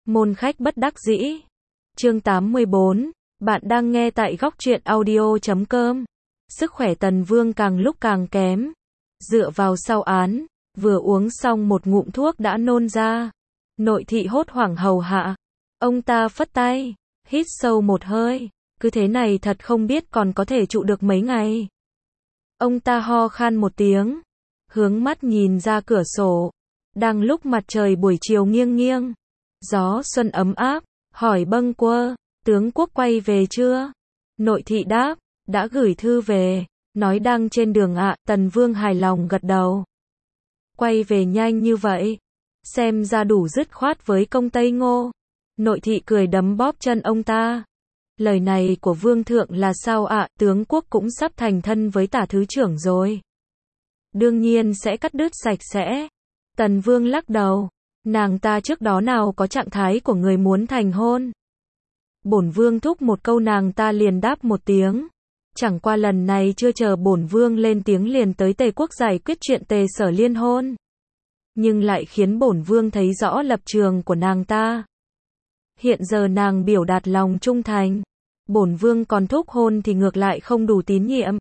Môn khách bất đắc dĩ. Chương 84, bạn đang nghe tại góc truyện audio.com. Sức khỏe Tần Vương càng lúc càng kém. Dựa vào sau án, vừa uống xong một ngụm thuốc đã nôn ra. Nội thị hốt hoảng hầu hạ. Ông ta phất tay, hít sâu một hơi. Cứ thế này thật không biết còn có thể trụ được mấy ngày. Ông ta ho khan một tiếng, hướng mắt nhìn ra cửa sổ. Đang lúc mặt trời buổi chiều nghiêng nghiêng, gió xuân ấm áp, hỏi bâng quơ, tướng quốc quay về chưa? Nội thị đáp, đã gửi thư về, nói đang trên đường ạ. Tần Vương hài lòng gật đầu. Quay về nhanh như vậy, xem ra đủ dứt khoát với công Tây Ngô. Nội thị cười đấm bóp chân ông ta. Lời này của Vương thượng là sao ạ? Tướng quốc cũng sắp thành thân với Tả thứ trưởng rồi. Đương nhiên sẽ cắt đứt sạch sẽ. Tần Vương lắc đầu. Nàng ta trước đó nào có trạng thái của người muốn thành hôn. Bổn Vương thúc một câu nàng ta liền đáp một tiếng. Chẳng qua lần này chưa chờ bổn Vương lên tiếng liền tới Tề quốc giải quyết chuyện Tề Sở liên hôn. Nhưng lại khiến bổn Vương thấy rõ lập trường của nàng ta. Hiện giờ nàng biểu đạt lòng trung thành. Bổn Vương còn thúc hôn thì ngược lại không đủ tín nhiệm.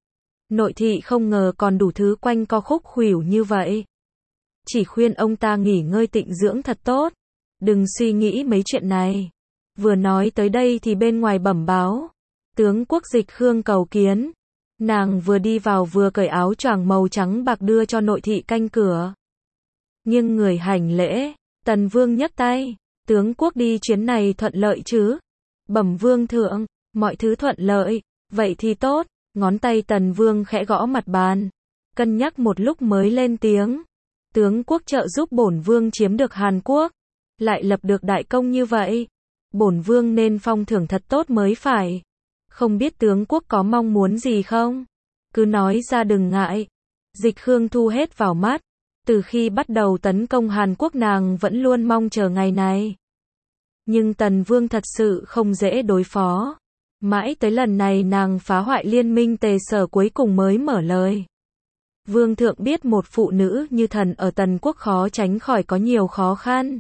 Nội thị không ngờ còn đủ thứ quanh co khúc khuỷu như vậy. Chỉ khuyên ông ta nghỉ ngơi tịnh dưỡng thật tốt. Đừng suy nghĩ mấy chuyện này. Vừa nói tới đây thì bên ngoài bẩm báo. Tướng quốc Dịch Khương cầu kiến. Nàng vừa đi vào vừa cởi áo choàng màu trắng bạc đưa cho nội thị canh cửa. Nhưng người hành lễ. Tần Vương nhấc tay. Tướng quốc đi chuyến này thuận lợi chứ? Bẩm Vương thượng, mọi thứ thuận lợi. Vậy thì tốt. Ngón tay Tần Vương khẽ gõ mặt bàn. Cân nhắc một lúc mới lên tiếng. Tướng quốc trợ giúp bổn Vương chiếm được Hàn Quốc. Lại lập được đại công như vậy. Bổn Vương nên phong thưởng thật tốt mới phải. Không biết tướng quốc có mong muốn gì không? Cứ nói ra đừng ngại. Dịch Khương thu hết vào mắt. Từ khi bắt đầu tấn công Hàn Quốc nàng vẫn luôn mong chờ ngày này. Nhưng Tần Vương thật sự không dễ đối phó. Mãi tới lần này nàng phá hoại liên minh Tề Sở cuối cùng mới mở lời. Vương thượng biết một phụ nữ như thần ở Tần quốc khó tránh khỏi có nhiều khó khăn.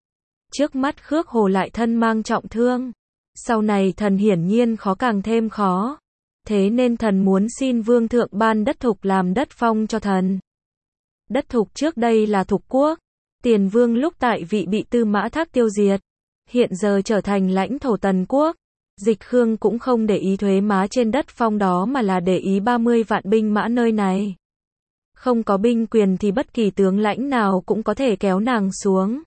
Trước mắt Khước Hồ lại thân mang trọng thương. Sau này thần hiển nhiên khó càng thêm khó. Thế nên thần muốn xin Vương thượng ban đất Thục làm đất phong cho thần. Đất Thục trước đây là Thục quốc. Tiền Vương lúc tại vị bị Tư Mã Thác tiêu diệt. Hiện giờ trở thành lãnh thổ Tần quốc. Dịch Khương cũng không để ý thuế má trên đất phong đó mà là để ý 30 vạn binh mã nơi này. Không có binh quyền thì bất kỳ tướng lãnh nào cũng có thể kéo nàng xuống.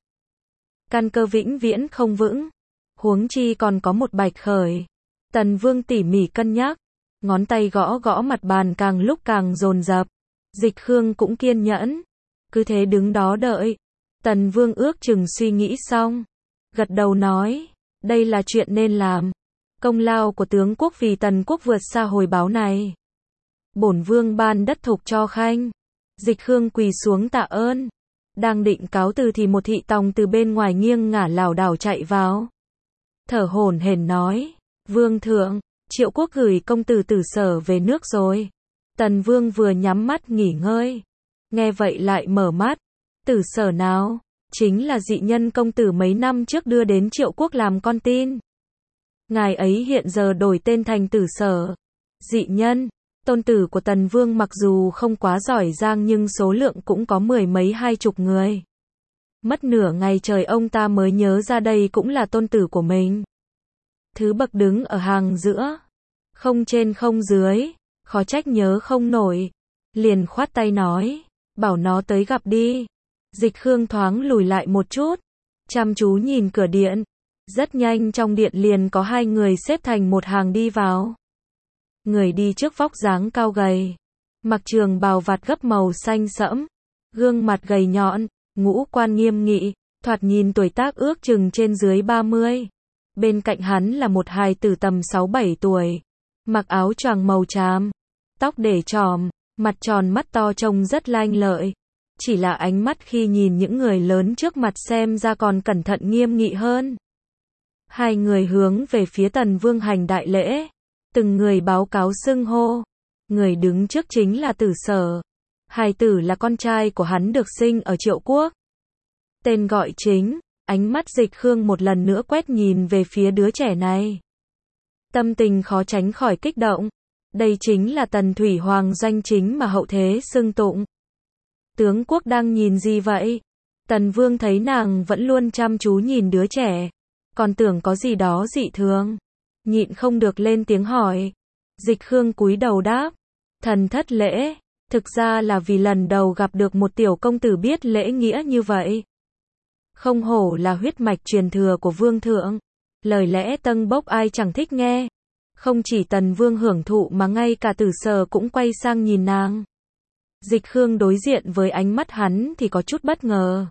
Căn cơ vĩnh viễn không vững. Huống chi còn có một Bạch Khởi. Tần Vương tỉ mỉ cân nhắc. Ngón tay gõ gõ mặt bàn càng lúc càng dồn dập. Dịch Khương cũng kiên nhẫn. Cứ thế đứng đó đợi. Tần Vương ước chừng suy nghĩ xong. Gật đầu nói. Đây là chuyện nên làm. Công lao của tướng quốc vì Tần quốc vượt xa hồi báo này. Bổn Vương ban đất Thục cho khanh. Dịch Khương quỳ xuống tạ ơn. Đang định cáo từ thì một thị tòng từ bên ngoài nghiêng ngả lảo đảo chạy vào. Thở hổn hển nói. Vương thượng, Triệu quốc gửi công tử Tử Sở về nước rồi. Tần Vương vừa nhắm mắt nghỉ ngơi. Nghe vậy lại mở mắt. Tử Sở nào? Chính là dị nhân công tử mấy năm trước đưa đến Triệu quốc làm con tin. Ngài ấy hiện giờ đổi tên thành Tử Sở. Dị nhân, tôn tử của Tần Vương mặc dù không quá giỏi giang nhưng số lượng cũng có mười mấy 20 người. Mất nửa ngày trời ông ta mới nhớ ra đây cũng là tôn tử của mình. Thứ bậc đứng ở hàng giữa. Không trên không dưới. Khó trách nhớ không nổi. Liền khoát tay nói. Bảo nó tới gặp đi. Dịch Khương thoáng lùi lại một chút. Chăm chú nhìn cửa điện. Rất nhanh trong điện liền có hai người xếp thành một hàng đi vào. Người đi trước vóc dáng cao gầy. Mặc trường bào vạt gấp màu xanh sẫm. Gương mặt gầy nhọn. Ngũ quan nghiêm nghị. Thoạt nhìn tuổi tác ước chừng trên dưới 30. Bên cạnh hắn là một hài tử tầm 6-7 tuổi. Mặc áo choàng màu tràm. Tóc để tròm. Mặt tròn mắt to trông rất lanh lợi. Chỉ là ánh mắt khi nhìn những người lớn trước mặt xem ra còn cẩn thận nghiêm nghị hơn. Hai người hướng về phía Tần Vương hành đại lễ. Từng người báo cáo xưng hô. Người đứng trước chính là Tử Sở. Hài tử là con trai của hắn được sinh ở Triệu quốc. Tên gọi chính, Ánh mắt Dịch Khương một lần nữa quét nhìn về phía đứa trẻ này. Tâm tình khó tránh khỏi kích động. Đây chính là Tần Thủy Hoàng danh chính mà hậu thế xưng tụng. Tướng quốc đang nhìn gì vậy? Tần Vương thấy nàng vẫn luôn chăm chú nhìn đứa trẻ, còn tưởng có gì đó dị thường, nhịn không được lên tiếng hỏi. Dịch Khương cúi đầu đáp, thần thất lễ, thực ra là vì lần đầu gặp được một tiểu công tử biết lễ nghĩa như vậy. Không hổ là huyết mạch truyền thừa của vương thượng, lời lẽ tâng bốc ai chẳng thích nghe. Không chỉ Tần Vương hưởng thụ mà ngay cả Tử Sở cũng quay sang nhìn nàng. Dịch Khương đối diện với ánh mắt hắn thì có chút bất ngờ.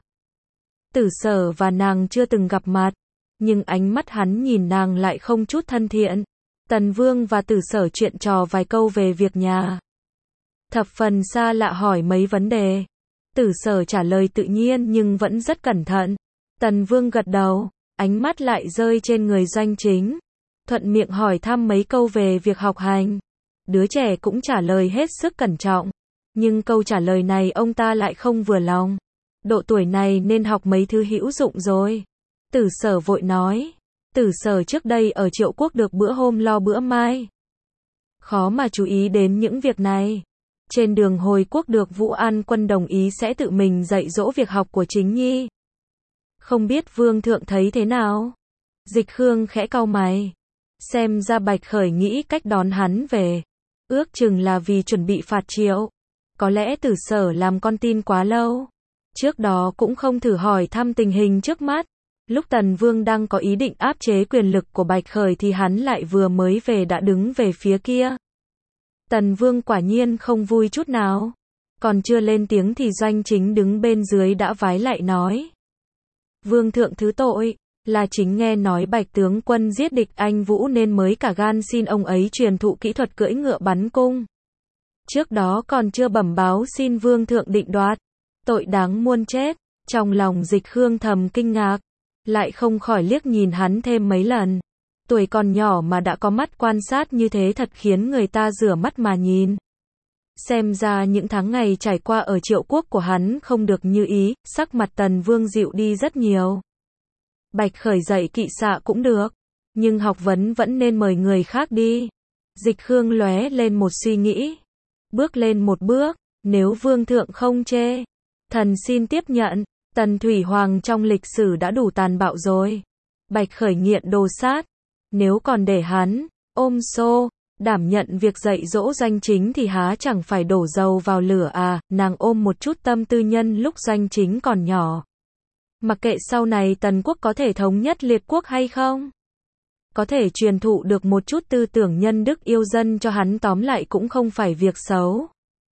Tử Sở và nàng chưa từng gặp mặt, nhưng ánh mắt hắn nhìn nàng lại không chút thân thiện. Tần Vương và Tử Sở chuyện trò vài câu về việc nhà. Thập phần xa lạ hỏi mấy vấn đề. Tử Sở trả lời tự nhiên nhưng vẫn rất cẩn thận. Tần Vương gật đầu, ánh mắt lại rơi trên người Doanh Chính. Thuận miệng hỏi thăm mấy câu về việc học hành. Đứa trẻ cũng trả lời hết sức cẩn trọng. Nhưng câu trả lời này ông ta lại không vừa lòng. Độ tuổi này nên học mấy thứ hữu dụng rồi. Tử Sở vội nói. Tử Sở trước đây ở Triệu Quốc được bữa hôm lo bữa mai. Khó mà chú ý đến những việc này. Trên đường hồi quốc được Vũ An Quân đồng ý sẽ tự mình dạy dỗ việc học của Chính Nhi. Không biết Vương Thượng thấy thế nào? Dịch Khương khẽ cau mày. Xem ra Bạch Khởi nghĩ cách đón hắn về. Ước chừng là vì chuẩn bị phạt Triệu. Có lẽ Tử Sở làm con tin quá lâu. Trước đó cũng không thử hỏi thăm tình hình trước mắt. Lúc Tần Vương đang có ý định áp chế quyền lực của Bạch Khởi thì hắn lại vừa mới về đã đứng về phía kia. Tần Vương quả nhiên không vui chút nào. Còn chưa lên tiếng thì Doanh Chính đứng bên dưới đã vái lại nói. Vương thượng thứ tội, là chính nghe nói Bạch tướng quân giết địch anh Vũ nên mới cả gan xin ông ấy truyền thụ kỹ thuật cưỡi ngựa bắn cung. Trước đó còn chưa bẩm báo xin Vương thượng định đoạt. Tội đáng muôn chết. Trong lòng Dịch Khương thầm kinh ngạc, lại không khỏi liếc nhìn hắn thêm mấy lần. Tuổi còn nhỏ mà đã có mắt quan sát như thế thật khiến người ta rửa mắt mà nhìn. Xem ra những tháng ngày trải qua ở Triệu Quốc của hắn không được như ý, sắc mặt Tần Vương dịu đi rất nhiều. Bạch Khởi dạy kỵ xạ cũng được, nhưng học vấn vẫn nên mời người khác đi. Dịch Khương lóe lên một suy nghĩ. Bước lên một bước, nếu Vương thượng không chê, thần xin tiếp nhận. Tần Thủy Hoàng trong lịch sử đã đủ tàn bạo rồi. Bạch Khởi nghiện đồ sát. Nếu còn để hắn ôm xô, đảm nhận việc dạy dỗ Doanh Chính thì há chẳng phải đổ dầu vào lửa à. Nàng ôm một chút tâm tư nhân lúc Doanh Chính còn nhỏ. Mặc kệ sau này Tần quốc có thể thống nhất liệt quốc hay không, có thể truyền thụ được một chút tư tưởng nhân đức yêu dân cho hắn tóm lại cũng không phải việc xấu.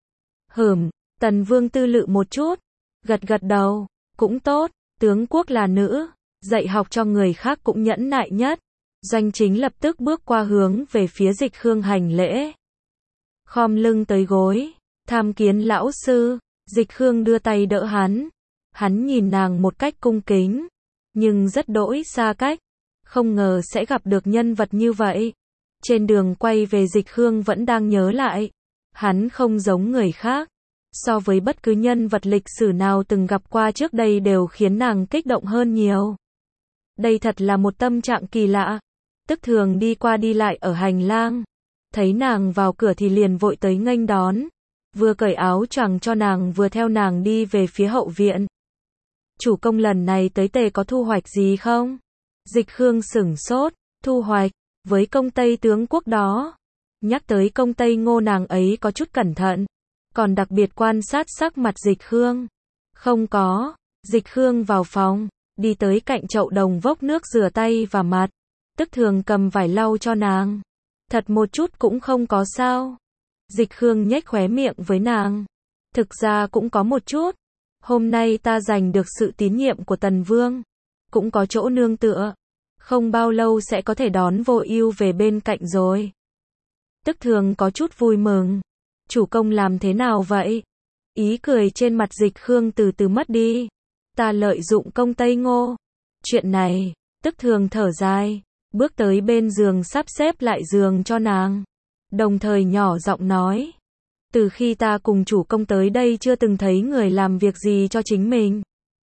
Tần Vương tư lự một chút, gật gật đầu, cũng tốt, tướng quốc là nữ, dạy học cho người khác cũng nhẫn nại nhất. Doanh Chính lập tức bước qua hướng về phía Dịch Khương hành lễ. Khom lưng tới gối, tham kiến lão sư. Dịch Khương đưa tay đỡ hắn. Hắn nhìn nàng một cách cung kính, nhưng rất đỗi xa cách. Không ngờ sẽ gặp được nhân vật như vậy. Trên đường quay về Dịch Khương vẫn đang nhớ lại. Hắn không giống người khác. So với bất cứ nhân vật lịch sử nào từng gặp qua trước đây đều khiến nàng kích động hơn nhiều. Đây thật là một tâm trạng kỳ lạ. Tức thường đi qua đi lại ở hành lang. Thấy nàng vào cửa thì liền vội tới nghênh đón. Vừa cởi áo choàng cho nàng vừa theo nàng đi về phía hậu viện. Chủ công lần này tới tề có thu hoạch gì không? Dịch Khương sửng sốt. Thu hoạch? Với công Tây tướng quốc đó. Nhắc tới công Tây Ngô nàng ấy có chút cẩn thận. Còn đặc biệt quan sát sắc mặt Dịch Khương. Không có. Dịch Khương vào phòng. Đi tới cạnh chậu đồng vốc nước rửa tay và mặt. Tức thường cầm vải lau cho nàng. Thật một chút cũng không có sao. Dịch Khương nhếch khóe miệng với nàng. Thực ra cũng có một chút. Hôm nay ta giành được sự tín nhiệm của Tần Vương. Cũng có chỗ nương tựa. Không bao lâu sẽ có thể đón Vô Ưu về bên cạnh rồi. Tức thường có chút vui mừng. Chủ công làm thế nào vậy? Ý cười trên mặt Dịch Khương từ từ mất đi. Ta lợi dụng công Tây Ngô. Chuyện này, tức thường thở dài. Bước tới bên giường sắp xếp lại giường cho nàng. Đồng thời nhỏ giọng nói. Từ khi ta cùng chủ công tới đây chưa từng thấy người làm việc gì cho chính mình.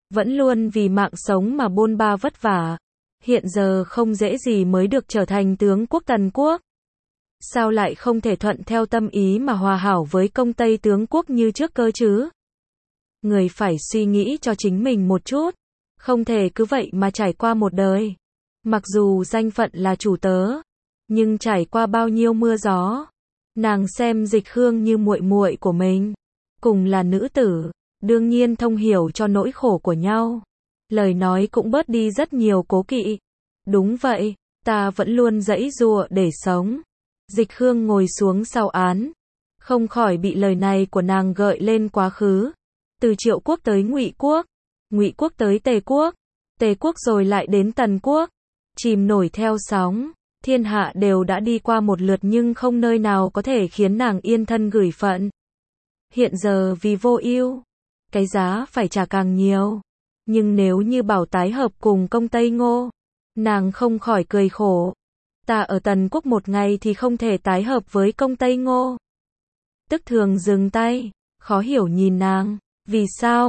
vẫn luôn vì mạng sống mà bôn ba vất vả. Hiện giờ không dễ gì mới được trở thành tướng quốc Tần quốc. Sao lại không thể thuận theo tâm ý mà hòa hảo với công Tây tướng quốc như trước cơ chứ? Người phải suy nghĩ cho chính mình một chút. Không thể cứ vậy mà trải qua một đời. Mặc dù danh phận là chủ tớ, nhưng trải qua bao nhiêu mưa gió. Nàng xem Dịch Khương như muội muội của mình. Cùng là nữ tử, đương nhiên thông hiểu cho nỗi khổ của nhau. Lời nói cũng bớt đi rất nhiều cố kỵ. Đúng vậy, ta vẫn luôn giãy giụa để sống. Dịch Khương ngồi xuống sau án, không khỏi bị lời này của nàng gợi lên quá khứ. Từ Triệu quốc tới Ngụy quốc, Ngụy quốc tới Tề quốc, Tề quốc rồi lại đến Tần quốc, chìm nổi theo sóng, thiên hạ đều đã đi qua một lượt nhưng không nơi nào có thể khiến nàng yên thân gửi phận. Hiện giờ vì vô ưu, cái giá phải trả càng nhiều, nhưng nếu như bảo tái hợp cùng công Tây Ngô, nàng không khỏi cười khổ. Ta ở Tần quốc một ngày thì không thể tái hợp với công Tây Ngô. Tức Thường dừng tay, khó hiểu nhìn nàng, vì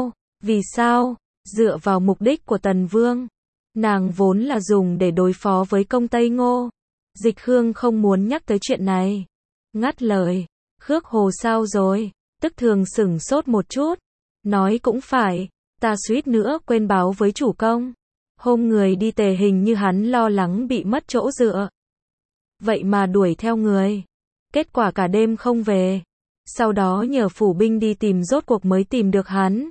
sao, dựa vào mục đích của Tần Vương, nàng vốn là dùng để đối phó với công Tây Ngô. Dịch Khương không muốn nhắc tới chuyện này. Ngắt lời, Khước Hồ sao rồi? Tức Thường sửng sốt một chút, nói cũng phải, ta suýt nữa quên báo với chủ công. Hôm người đi Tề hình như hắn lo lắng bị mất chỗ dựa. Vậy mà đuổi theo người. Kết quả cả đêm không về. Sau đó nhờ phủ binh đi tìm rốt cuộc mới tìm được hắn.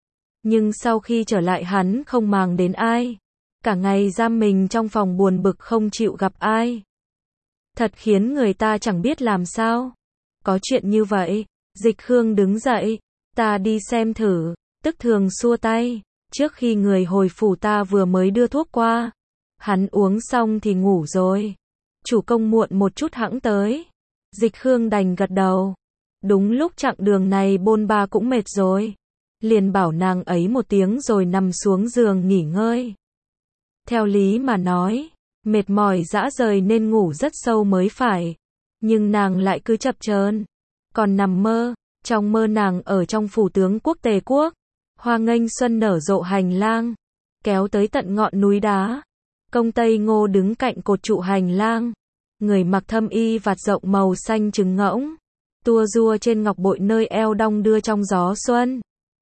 Nhưng sau khi trở lại hắn không màng đến ai. Cả ngày giam mình trong phòng buồn bực không chịu gặp ai. Thật khiến người ta chẳng biết làm sao. Có chuyện như vậy. Dịch Khương đứng dậy. Ta đi xem thử. Tức Thường xua tay. Trước khi người hồi phủ ta vừa mới đưa thuốc qua. Hắn uống xong thì ngủ rồi. Chủ công muộn một chút hẵng tới. Dịch Khương đành gật đầu. Đúng lúc chặng đường này bôn ba cũng mệt rồi. Liền bảo nàng ấy một tiếng rồi nằm xuống giường nghỉ ngơi. Theo lý mà nói, mệt mỏi dã rời nên ngủ rất sâu mới phải. Nhưng nàng lại cứ chập chờn, còn nằm mơ. Trong mơ nàng ở trong phủ tướng quốc Tề quốc. Hoa nghênh xuân nở rộ hành lang, kéo tới tận ngọn núi đá. Công Tây Ngô đứng cạnh cột trụ hành lang. Người mặc thâm y vạt rộng màu xanh trứng ngỗng, tua rua trên ngọc bội nơi eo đong đưa trong gió xuân.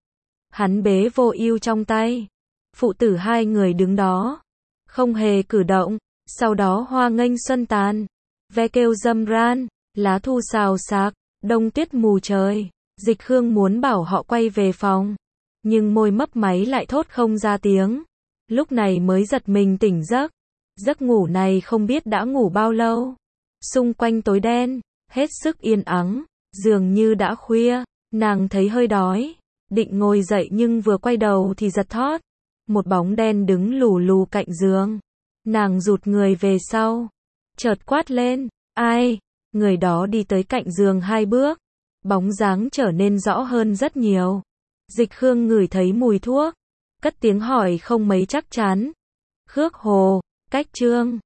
Hắn bế Vô Ưu trong tay. Phụ tử hai người đứng đó, không hề cử động. Sau đó hoa nghênh xuân tàn, ve kêu râm ran, lá thu xào xạc, đông tuyết mù trời. Dịch Khương muốn bảo họ quay về phòng, nhưng môi mấp máy lại thốt không ra tiếng. Lúc này mới giật mình tỉnh giấc. Giấc ngủ này không biết đã ngủ bao lâu. Xung quanh tối đen, hết sức yên ắng, dường như đã khuya. Nàng thấy hơi đói, định ngồi dậy nhưng vừa quay đầu thì giật thót. Một bóng đen đứng lù lù cạnh giường. Nàng rụt người về sau, chợt quát lên, ai? Người đó đi tới cạnh giường hai bước, bóng dáng trở nên rõ hơn rất nhiều. Dịch Khương ngửi thấy mùi thuốc, cất tiếng hỏi không mấy chắc chắn. Khước Hồ, Cách Trương.